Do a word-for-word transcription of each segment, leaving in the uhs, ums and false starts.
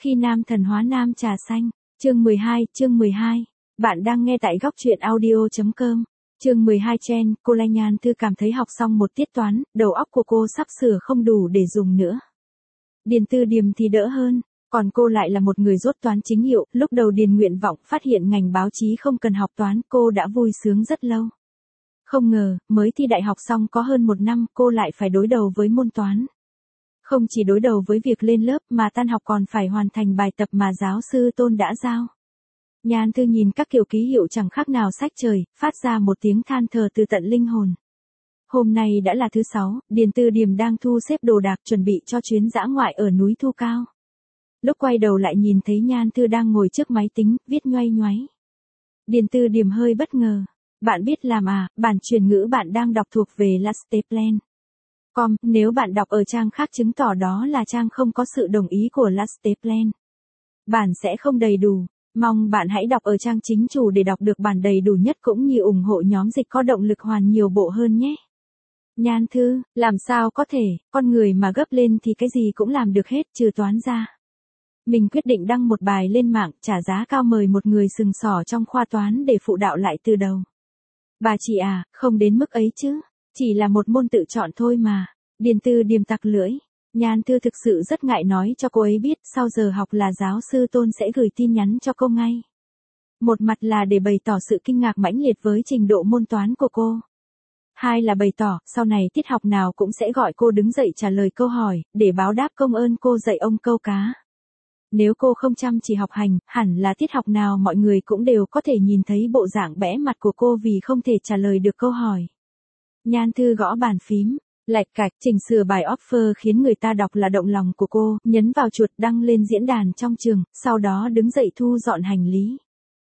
Khi nam thần hóa nam trà xanh, chương mười hai, chương mười hai. Bạn đang nghe tại góc truyện audio chấm com. Chương mười hai Chen, cô Lanh Nhan Thư cảm thấy học xong một tiết toán, đầu óc của cô sắp sửa không đủ để dùng nữa. Điền Tư Điềm thì đỡ hơn, còn cô lại là một người dốt toán chính hiệu, lúc đầu điền nguyện vọng phát hiện ngành báo chí không cần học toán, cô đã vui sướng rất lâu. Không ngờ, mới thi đại học xong có hơn một năm, cô lại phải đối đầu với môn toán. Không chỉ đối đầu với việc lên lớp mà tan học còn phải hoàn thành bài tập mà giáo sư Tôn đã giao. Nhan Thư nhìn các kiểu ký hiệu chẳng khác nào sách trời, phát ra một tiếng than thở từ tận linh hồn. Hôm nay đã là thứ sáu, Điền Tư Điềm đang thu xếp đồ đạc chuẩn bị cho chuyến dã ngoại ở núi Thu Cao. Lúc quay đầu lại nhìn thấy Nhan Thư đang ngồi trước máy tính, viết nhoay nhoáy. Điền Tư Điềm hơi bất ngờ. Bạn biết làm à, bản truyền ngữ bạn đang đọc thuộc về Lasteplan. Com, nếu bạn đọc ở trang khác chứng tỏ đó là trang không có sự đồng ý của Lasteplan. Bản sẽ không đầy đủ, mong bạn hãy đọc ở trang chính chủ để đọc được bản đầy đủ nhất cũng như ủng hộ nhóm dịch có động lực hoàn nhiều bộ hơn nhé. Nhan Thư, làm sao có thể, con người mà gấp lên thì cái gì cũng làm được hết trừ toán ra. Mình quyết định đăng một bài lên mạng trả giá cao mời một người sừng sỏ trong khoa toán để phụ đạo lại từ đầu. Bà chị à, không đến mức ấy chứ, chỉ là một môn tự chọn thôi mà. Điền Tư Điềm tặc lưỡi. Nhan Thư thực sự rất ngại nói cho cô ấy biết sau giờ học là giáo sư Tôn sẽ gửi tin nhắn cho cô ngay. Một mặt là để bày tỏ sự kinh ngạc mãnh liệt với trình độ môn toán của cô. Hai là bày tỏ, sau này tiết học nào cũng sẽ gọi cô đứng dậy trả lời câu hỏi, để báo đáp công ơn cô dạy ông câu cá. Nếu cô không chăm chỉ học hành, hẳn là tiết học nào mọi người cũng đều có thể nhìn thấy bộ dạng bẽ mặt của cô vì không thể trả lời được câu hỏi. Nhan Thư gõ bàn phím, lạch cạch chỉnh sửa bài offer khiến người ta đọc là động lòng của cô, nhấn vào chuột đăng lên diễn đàn trong trường, sau đó đứng dậy thu dọn hành lý.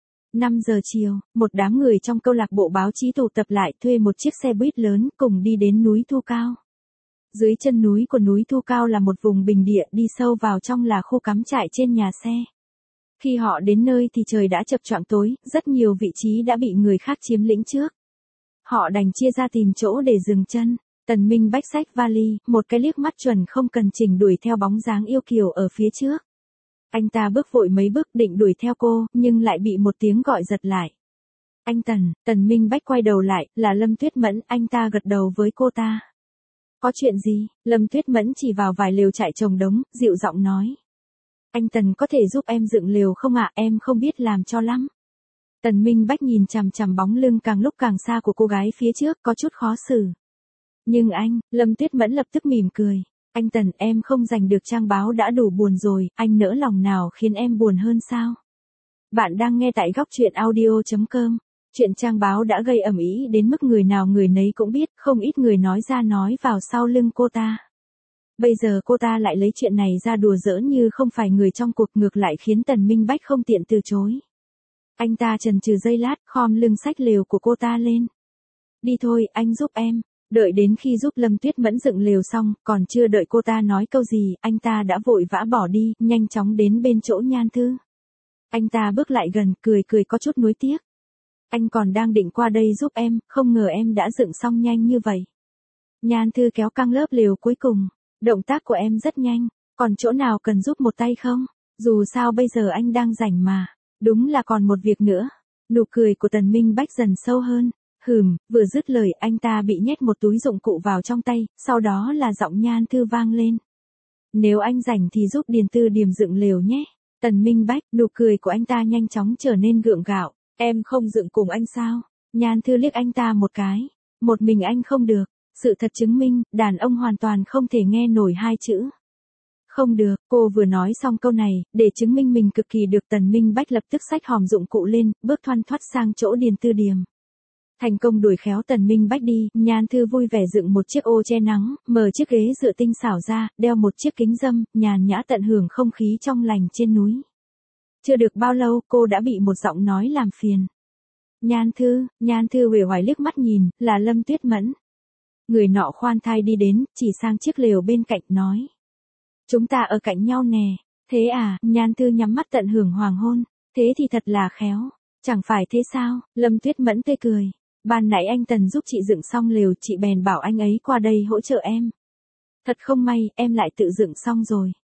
năm giờ chiều, một đám người trong câu lạc bộ báo chí tụ tập lại thuê một chiếc xe buýt lớn cùng đi đến núi Thu Cao. Dưới chân núi của núi Thu Cao là một vùng bình địa, đi sâu vào trong là khu cắm trại trên nhà xe. Khi họ đến nơi thì trời đã chập choạng tối, rất nhiều vị trí đã bị người khác chiếm lĩnh trước. Họ đành chia ra tìm chỗ để dừng chân. Tần Minh Bách xách vali, một cái liếc mắt chuẩn không cần chỉnh đuổi theo bóng dáng yêu kiều ở phía trước. Anh ta bước vội mấy bước định đuổi theo cô, nhưng lại bị một tiếng gọi giật lại. Anh Tần, Tần Minh Bách quay đầu lại, là Lâm Tuyết Mẫn, anh ta gật đầu với cô ta. Có chuyện gì? Lâm Tuyết Mẫn chỉ vào vài lều trại trồng đống, dịu giọng nói. Anh Tần có thể giúp em dựng lều không ạ, em không biết làm cho lắm. Tần Minh Bách nhìn chằm chằm bóng lưng càng lúc càng xa của cô gái phía trước, có chút khó xử. Nhưng anh, Lâm Tuyết Mẫn lập tức mỉm cười. Anh Tần, em không giành được trang báo đã đủ buồn rồi, anh nỡ lòng nào khiến em buồn hơn sao? Bạn đang nghe tại góc truyện audio chấm com. Chuyện trang báo đã gây ầm ĩ đến mức người nào người nấy cũng biết, không ít người nói ra nói vào sau lưng cô ta. Bây giờ cô ta lại lấy chuyện này ra đùa giỡn như không phải người trong cuộc, ngược lại khiến Tần Minh Bách không tiện từ chối. Anh ta chần chừ giây lát, khom lưng xách lều của cô ta lên. Đi thôi, anh giúp em. Đợi đến khi giúp Lâm Tuyết Mẫn dựng lều xong, còn chưa đợi cô ta nói câu gì, anh ta đã vội vã bỏ đi, nhanh chóng đến bên chỗ Nhan Thư. Anh ta bước lại gần, cười cười có chút nuối tiếc. Anh còn đang định qua đây giúp em, không ngờ em đã dựng xong nhanh như vậy. Nhan Thư kéo căng lớp lều cuối cùng. Động tác của em rất nhanh, còn chỗ nào cần giúp một tay không? Dù sao bây giờ anh đang rảnh mà. Đúng là còn một việc nữa. Nụ cười của Tần Minh Bách dần sâu hơn. Hừm, vừa dứt lời anh ta bị nhét một túi dụng cụ vào trong tay, sau đó là giọng Nhan Thư vang lên. Nếu anh rảnh thì giúp Điền Tư Điềm dựng lều nhé. Tần Minh Bách, nụ cười của anh ta nhanh chóng trở nên gượng gạo. Em không dựng cùng anh sao? Nhan Thư liếc anh ta một cái. Một mình anh không được. Sự thật chứng minh, đàn ông hoàn toàn không thể nghe nổi hai chữ. Không được, cô vừa nói xong câu này, để chứng minh mình cực kỳ được Tần Minh Bách lập tức xách hòm dụng cụ lên, bước thoăn thoắt sang chỗ Điền Tư Điềm. Thành công đuổi khéo Tần Minh Bách đi, Nhan Thư vui vẻ dựng một chiếc ô che nắng, mở chiếc ghế dựa tinh xảo ra, đeo một chiếc kính râm, nhàn nhã tận hưởng không khí trong lành trên núi. Chưa được bao lâu, cô đã bị một giọng nói làm phiền. Nhan Thư, Nhan Thư uể oải liếc mắt nhìn, là Lâm Tuyết Mẫn. Người nọ khoan thai đi đến, chỉ sang chiếc lều bên cạnh nói. Chúng ta ở cạnh nhau nè. Thế à, Nhan Thư nhắm mắt tận hưởng hoàng hôn. Thế thì thật là khéo. Chẳng phải thế sao? Lâm Tuyết Mẫn tươi cười. Ban nãy anh Tần giúp chị dựng xong lều, chị bèn bảo anh ấy qua đây hỗ trợ em. Thật không may, em lại tự dựng xong rồi.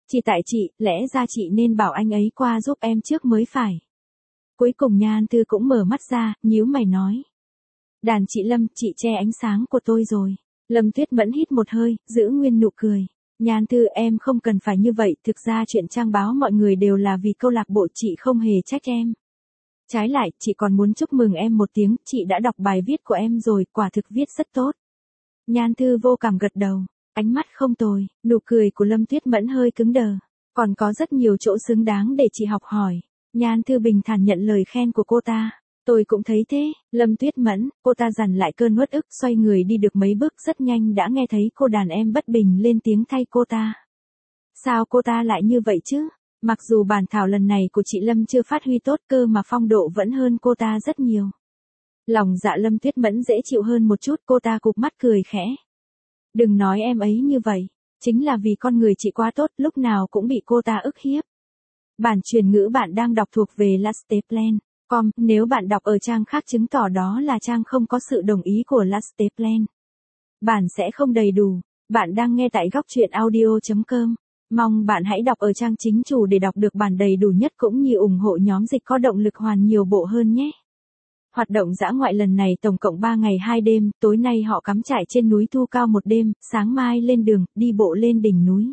Chỉ tại chị, lẽ ra chị nên bảo anh ấy qua giúp em trước mới phải. Cuối cùng Nhan Thư cũng mở mắt ra, nhíu mày nói. Đàn chị Lâm, chị che ánh sáng của tôi rồi. Lâm Tuyết Mẫn hít một hơi, giữ nguyên nụ cười. Nhan Thư em không cần phải như vậy, thực ra chuyện trang báo mọi người đều là vì câu lạc bộ, chị không hề trách em. Trái lại, chị còn muốn chúc mừng em một tiếng, chị đã đọc bài viết của em rồi, quả thực viết rất tốt. Nhan Thư vô cảm gật đầu, ánh mắt không tồi, nụ cười của Lâm Tuyết Mẫn hơi cứng đờ. Còn có rất nhiều chỗ xứng đáng để chị học hỏi. Nhan Thư bình thản nhận lời khen của cô ta. Tôi cũng thấy thế, Lâm Tuyết Mẫn, cô ta dằn lại cơn uất ức, xoay người đi được mấy bước rất nhanh đã nghe thấy cô đàn em bất bình lên tiếng thay cô ta. Sao cô ta lại như vậy chứ? Mặc dù bản thảo lần này của chị Lâm chưa phát huy tốt cơ mà phong độ vẫn hơn cô ta rất nhiều. Lòng dạ Lâm Tuyết Mẫn dễ chịu hơn một chút, cô ta cụp mắt cười khẽ. Đừng nói em ấy như vậy, chính là vì con người chị quá tốt, lúc nào cũng bị cô ta ức hiếp. Bản truyền ngữ bạn đang đọc thuộc về Lasteplan. Com, nếu bạn đọc ở trang khác chứng tỏ đó là trang không có sự đồng ý của Lasteplan. Bản sẽ không đầy đủ. Bạn đang nghe tại góc truyện audio chấm com. Mong bạn hãy đọc ở trang chính chủ để đọc được bản đầy đủ nhất cũng như ủng hộ nhóm dịch có động lực hoàn nhiều bộ hơn nhé. Hoạt động dã ngoại lần này tổng cộng ba ngày hai đêm, tối nay họ cắm trại trên núi Thu Cao một đêm, sáng mai lên đường, đi bộ lên đỉnh núi.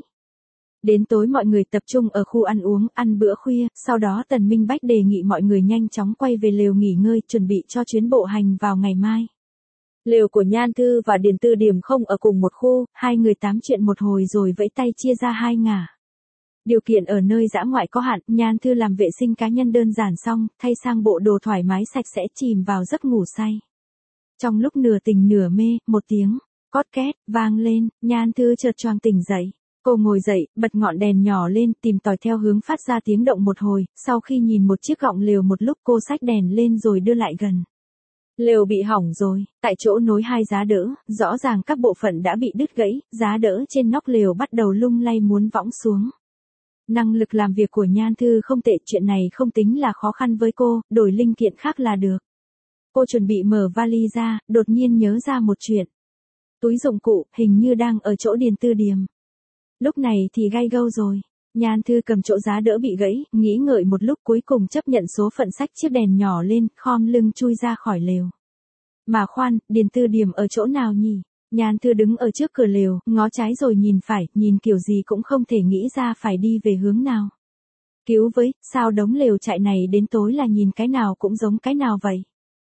Đến tối mọi người tập trung ở khu ăn uống, ăn bữa khuya, sau đó Tần Minh Bách đề nghị mọi người nhanh chóng quay về lều nghỉ ngơi, chuẩn bị cho chuyến bộ hành vào ngày mai. Lều của Nhan Thư và Điền Tư Điểm không ở cùng một khu, hai người tám chuyện một hồi rồi vẫy tay chia ra hai ngả. Điều kiện ở nơi dã ngoại có hạn, Nhan Thư làm vệ sinh cá nhân đơn giản xong, thay sang bộ đồ thoải mái sạch sẽ chìm vào giấc ngủ say. Trong lúc nửa tỉnh nửa mê, một tiếng cót két vang lên, Nhan Thư chợt choàng tỉnh dậy. Cô ngồi dậy, bật ngọn đèn nhỏ lên, tìm tòi theo hướng phát ra tiếng động một hồi, sau khi nhìn một chiếc gọng lều một lúc cô xách đèn lên rồi đưa lại gần. Lều bị hỏng rồi, tại chỗ nối hai giá đỡ, rõ ràng các bộ phận đã bị đứt gãy, giá đỡ trên nóc lều bắt đầu lung lay muốn võng xuống. Năng lực làm việc của Nhan Thư không tệ, chuyện này không tính là khó khăn với cô, đổi linh kiện khác là được. Cô chuẩn bị mở vali ra, đột nhiên nhớ ra một chuyện. Túi dụng cụ, hình như đang ở chỗ Điền Tư Điểm. Lúc này thì gay gâu rồi. Nhan Thư cầm chỗ giá đỡ bị gãy, nghĩ ngợi một lúc cuối cùng chấp nhận số phận xách chiếc đèn nhỏ lên, khom lưng chui ra khỏi lều. Mà khoan, Điền Tư Điểm ở chỗ nào nhỉ? Nhan Thư đứng ở trước cửa lều, ngó trái rồi nhìn phải, nhìn kiểu gì cũng không thể nghĩ ra phải đi về hướng nào. Cứu với, sao đống lều trại này đến tối là nhìn cái nào cũng giống cái nào vậy?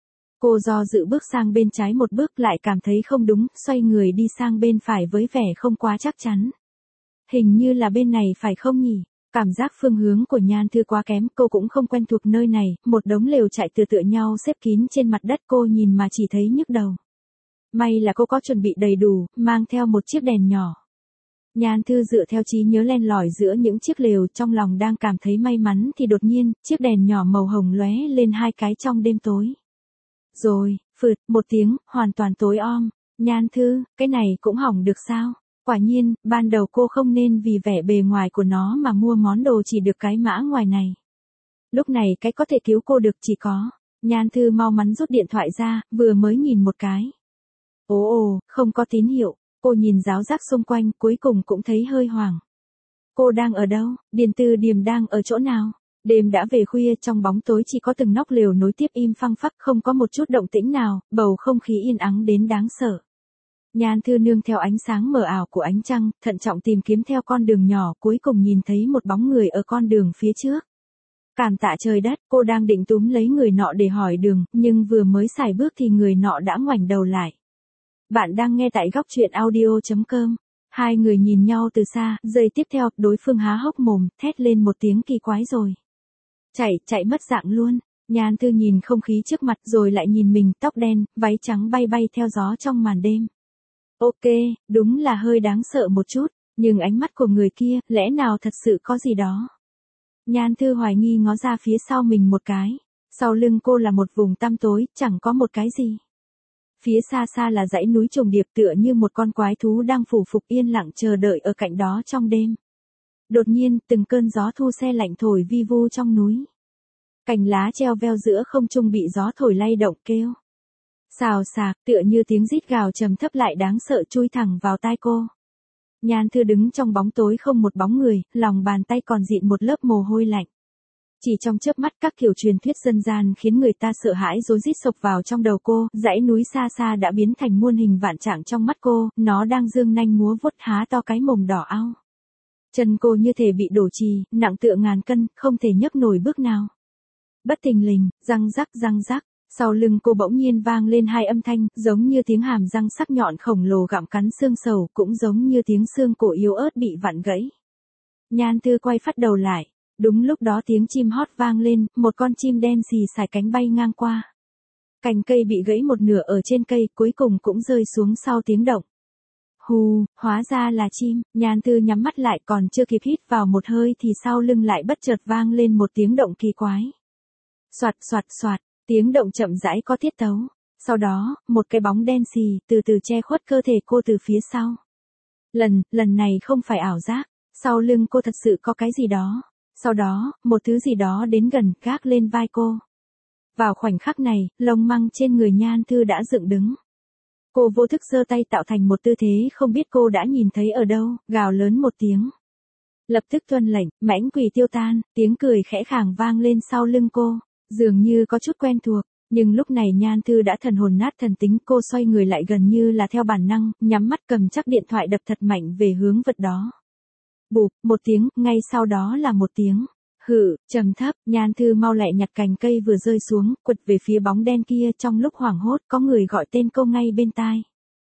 Cô do dự bước sang bên trái một bước lại cảm thấy không đúng, xoay người đi sang bên phải với vẻ không quá chắc chắn. Hình như là bên này phải không nhỉ? Cảm giác phương hướng của Nhan Thư quá kém, cô cũng không quen thuộc nơi này, một đống lều trại tựa tựa nhau xếp kín trên mặt đất, cô nhìn mà chỉ thấy nhức đầu. May là cô có chuẩn bị đầy đủ, mang theo một chiếc đèn nhỏ. Nhan Thư dựa theo trí nhớ len lỏi giữa những chiếc lều, trong lòng đang cảm thấy may mắn thì đột nhiên, chiếc đèn nhỏ màu hồng lóe lên hai cái trong đêm tối. Rồi, phượt, một tiếng, hoàn toàn tối om. Nhan Thư, cái này cũng hỏng được sao? Quả nhiên, ban đầu cô không nên vì vẻ bề ngoài của nó mà mua món đồ chỉ được cái mã ngoài này. Lúc này cái có thể cứu cô được chỉ có. Nhan Thư mau mắn rút điện thoại ra, vừa mới nhìn một cái. Ồ ồ, không có tín hiệu. Cô nhìn ráo rác xung quanh, cuối cùng cũng thấy hơi hoảng. Cô đang ở đâu? Điền Tư Điểm đang ở chỗ nào? Đêm đã về khuya, trong bóng tối chỉ có từng nóc lều nối tiếp im phăng phắc, không có một chút động tĩnh nào, bầu không khí yên ắng đến đáng sợ. Nhan Thư nương theo ánh sáng mờ ảo của ánh trăng, thận trọng tìm kiếm theo con đường nhỏ, cuối cùng nhìn thấy một bóng người ở con đường phía trước. Cảm tạ trời đất, cô đang định túm lấy người nọ để hỏi đường, nhưng vừa mới xài bước thì người nọ đã ngoảnh đầu lại. Bạn đang nghe tại góc truyện audio chấm com. Hai người nhìn nhau từ xa, giây tiếp theo, đối phương há hốc mồm, thét lên một tiếng kỳ quái rồi. Chạy, chạy mất dạng luôn. Nhan Thư nhìn không khí trước mặt rồi lại nhìn mình, tóc đen, váy trắng bay bay theo gió trong màn đêm. Ok, đúng là hơi đáng sợ một chút, nhưng ánh mắt của người kia, lẽ nào thật sự có gì đó. Nhan Thư hoài nghi ngó ra phía sau mình một cái. Sau lưng cô là một vùng tăm tối, chẳng có một cái gì. Phía xa xa là dãy núi trùng điệp tựa như một con quái thú đang phủ phục yên lặng chờ đợi ở cạnh đó trong đêm. Đột nhiên, từng cơn gió thu se lạnh thổi vi vu trong núi. Cành lá treo veo giữa không trung bị gió thổi lay động kêu. Xào xạc, tựa như tiếng rít gào trầm thấp lại đáng sợ chui thẳng vào tai cô. Nhan Thư đứng trong bóng tối không một bóng người, lòng bàn tay còn dịn một lớp mồ hôi lạnh. Chỉ trong chớp mắt các kiểu truyền thuyết dân gian khiến người ta sợ hãi rối rít sộc vào trong đầu cô, dãy núi xa xa đã biến thành muôn hình vạn trạng trong mắt cô, nó đang dương nanh múa vuốt há to cái mồm đỏ ao. Chân cô như thể bị đổ chì, nặng tựa ngàn cân, không thể nhấc nổi bước nào. Bất thình lình, răng rắc răng rắc, sau lưng cô bỗng nhiên vang lên hai âm thanh, giống như tiếng hàm răng sắc nhọn khổng lồ gặm cắn xương sầu, cũng giống như tiếng xương cổ yếu ớt bị vặn gãy. Nhan Thư quay phát đầu lại. Đúng lúc đó tiếng chim hót vang lên, một con chim đen xì xài cánh bay ngang qua. Cành cây bị gãy một nửa ở trên cây, cuối cùng cũng rơi xuống sau tiếng động. Hù, hóa ra là chim, Nhan Thư nhắm mắt lại, còn chưa kịp hít vào một hơi thì sau lưng lại bất chợt vang lên một tiếng động kỳ quái. Soạt soạt soạt, tiếng động chậm rãi có tiết tấu. Sau đó, một cái bóng đen xì từ từ che khuất cơ thể cô từ phía sau. Lần, lần này không phải ảo giác, sau lưng cô thật sự có cái gì đó. Sau đó, một thứ gì đó đến gần, gác lên vai cô. Vào khoảnh khắc này, lông măng trên người Nhan Thư đã dựng đứng. Cô vô thức giơ tay tạo thành một tư thế không biết cô đã nhìn thấy ở đâu, gào lớn một tiếng. Lập tức tuân lệnh, mãnh quỷ tiêu tan, tiếng cười khẽ khàng vang lên sau lưng cô, dường như có chút quen thuộc, nhưng lúc này Nhan Thư đã thần hồn nát thần tính, cô xoay người lại gần như là theo bản năng, nhắm mắt cầm chắc điện thoại đập thật mạnh về hướng vật đó. Bụp, một tiếng, ngay sau đó là một tiếng hự, trầm thấp, Nhan Thư mau lẹ nhặt cành cây vừa rơi xuống, quật về phía bóng đen kia, trong lúc hoảng hốt, có người gọi tên cô ngay bên tai.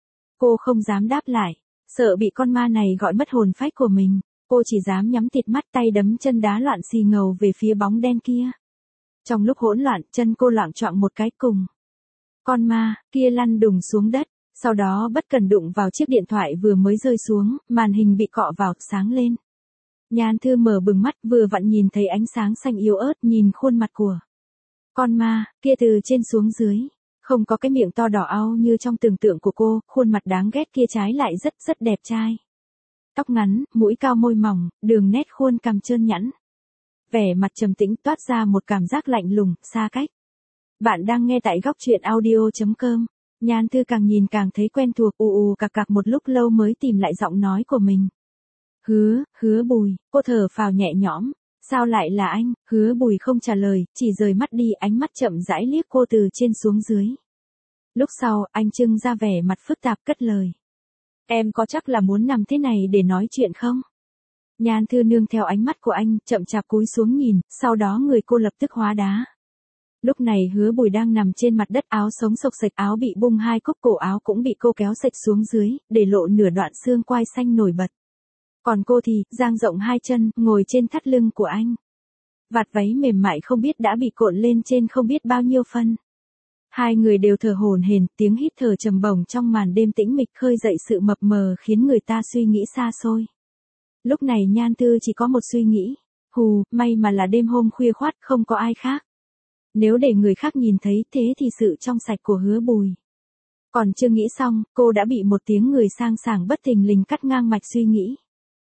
Cô không dám đáp lại, sợ bị con ma này gọi mất hồn phách của mình, cô chỉ dám nhắm tịt mắt, tay đấm chân đá loạn xì ngầu về phía bóng đen kia. Trong lúc hỗn loạn, chân cô loạng choạng một cái cùng. Con ma kia lăn đùng xuống đất, sau đó bất cần đụng vào chiếc điện thoại vừa mới rơi xuống, màn hình bị cọ vào, sáng lên. Nhan Thư mở bừng mắt, vừa vặn nhìn thấy ánh sáng xanh yếu ớt, nhìn khuôn mặt của con ma kia từ trên xuống dưới, không có cái miệng to đỏ au như trong tưởng tượng của cô, khuôn mặt đáng ghét kia trái lại rất rất đẹp trai. Tóc ngắn, mũi cao môi mỏng, đường nét khuôn cằm trơn nhẵn. Vẻ mặt trầm tĩnh toát ra một cảm giác lạnh lùng, xa cách. Bạn đang nghe tại góc truyện audio chấm com. Nhan Thư càng nhìn càng thấy quen thuộc, ù ù cạc cạc một lúc lâu mới tìm lại giọng nói của mình. Hứa, Hứa Bùi, cô thở phào nhẹ nhõm, sao lại là anh? Hứa Bùi không trả lời, chỉ rời mắt đi, ánh mắt chậm rãi liếc cô từ trên xuống dưới. Lúc sau, anh trưng ra vẻ mặt phức tạp cất lời. Em có chắc là muốn nằm thế này để nói chuyện không? Nhan Thư nương theo ánh mắt của anh, chậm chạp cúi xuống nhìn, sau đó người cô lập tức hóa đá. Lúc này Hứa Bùi đang nằm trên mặt đất, áo sống xộc xệch, áo bị bung hai cúc, cổ áo cũng bị cô kéo xệch xuống dưới, để lộ nửa đoạn xương quai xanh nổi bật. Còn cô thì, dang rộng hai chân, ngồi trên thắt lưng của anh. Vạt váy mềm mại không biết đã bị cộn lên trên không biết bao nhiêu phân. Hai người đều thở hổn hển, tiếng hít thở trầm bổng trong màn đêm tĩnh mịch khơi dậy sự mập mờ khiến người ta suy nghĩ xa xôi. Lúc này Nhan Thư chỉ có một suy nghĩ. Hù, may mà là đêm hôm khuya khoắt, không có ai khác. Nếu để người khác nhìn thấy thế thì sự trong sạch của Hứa Bùi. Còn chưa nghĩ xong, cô đã bị một tiếng người sang sảng bất thình lình cắt ngang mạch suy nghĩ.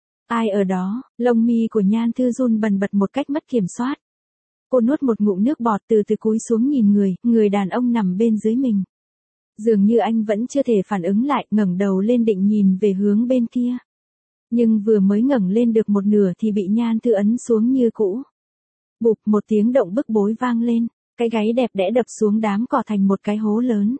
Ai ở đó? Lông mi của Nhan Thư run bần bật một cách mất kiểm soát. Cô nuốt một ngụm nước bọt, từ từ cúi xuống nhìn người, người đàn ông nằm bên dưới mình. Dường như anh vẫn chưa thể phản ứng lại, ngẩng đầu lên định nhìn về hướng bên kia. Nhưng vừa mới ngẩng lên được một nửa thì bị Nhan Thư ấn xuống như cũ. Bụp, một tiếng động bức bối vang lên, cái gáy đẹp đẽ đập xuống đám cỏ thành một cái hố lớn.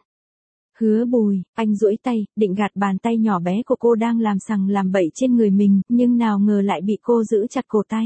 Hứa Bùi, anh duỗi tay, định gạt bàn tay nhỏ bé của cô đang làm sằng làm bậy trên người mình, nhưng nào ngờ lại bị cô giữ chặt cổ tay.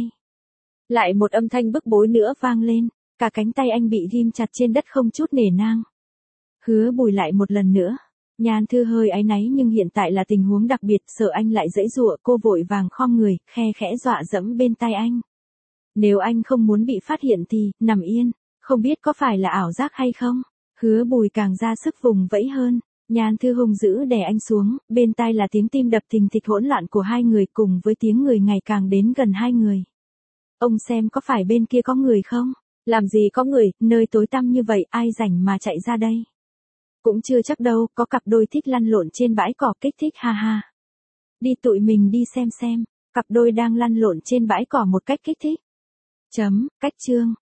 Lại một âm thanh bức bối nữa vang lên, cả cánh tay anh bị ghim chặt trên đất không chút nể nang. Hứa Bùi lại một lần nữa. Nhan Thư hơi áy náy nhưng hiện tại là tình huống đặc biệt, sợ anh lại giãy giụa, cô vội vàng khom người, khe khẽ dọa dẫm bên tai anh. Nếu anh không muốn bị phát hiện thì, nằm yên, không biết có phải là ảo giác hay không? Hứa Bùi càng ra sức vùng vẫy hơn, Nhan Thư hung dữ đè anh xuống, bên tai là tiếng tim đập thình thịch hỗn loạn của hai người cùng với tiếng người ngày càng đến gần hai người. Ông xem có phải bên kia có người không? Làm gì có người, nơi tối tăm như vậy ai rảnh mà chạy ra đây? Cũng chưa chắc đâu, có cặp đôi thích lăn lộn trên bãi cỏ kích thích ha ha. Đi tụi mình đi xem xem, cặp đôi đang lăn lộn trên bãi cỏ một cách kích thích. Chấm, cách chương.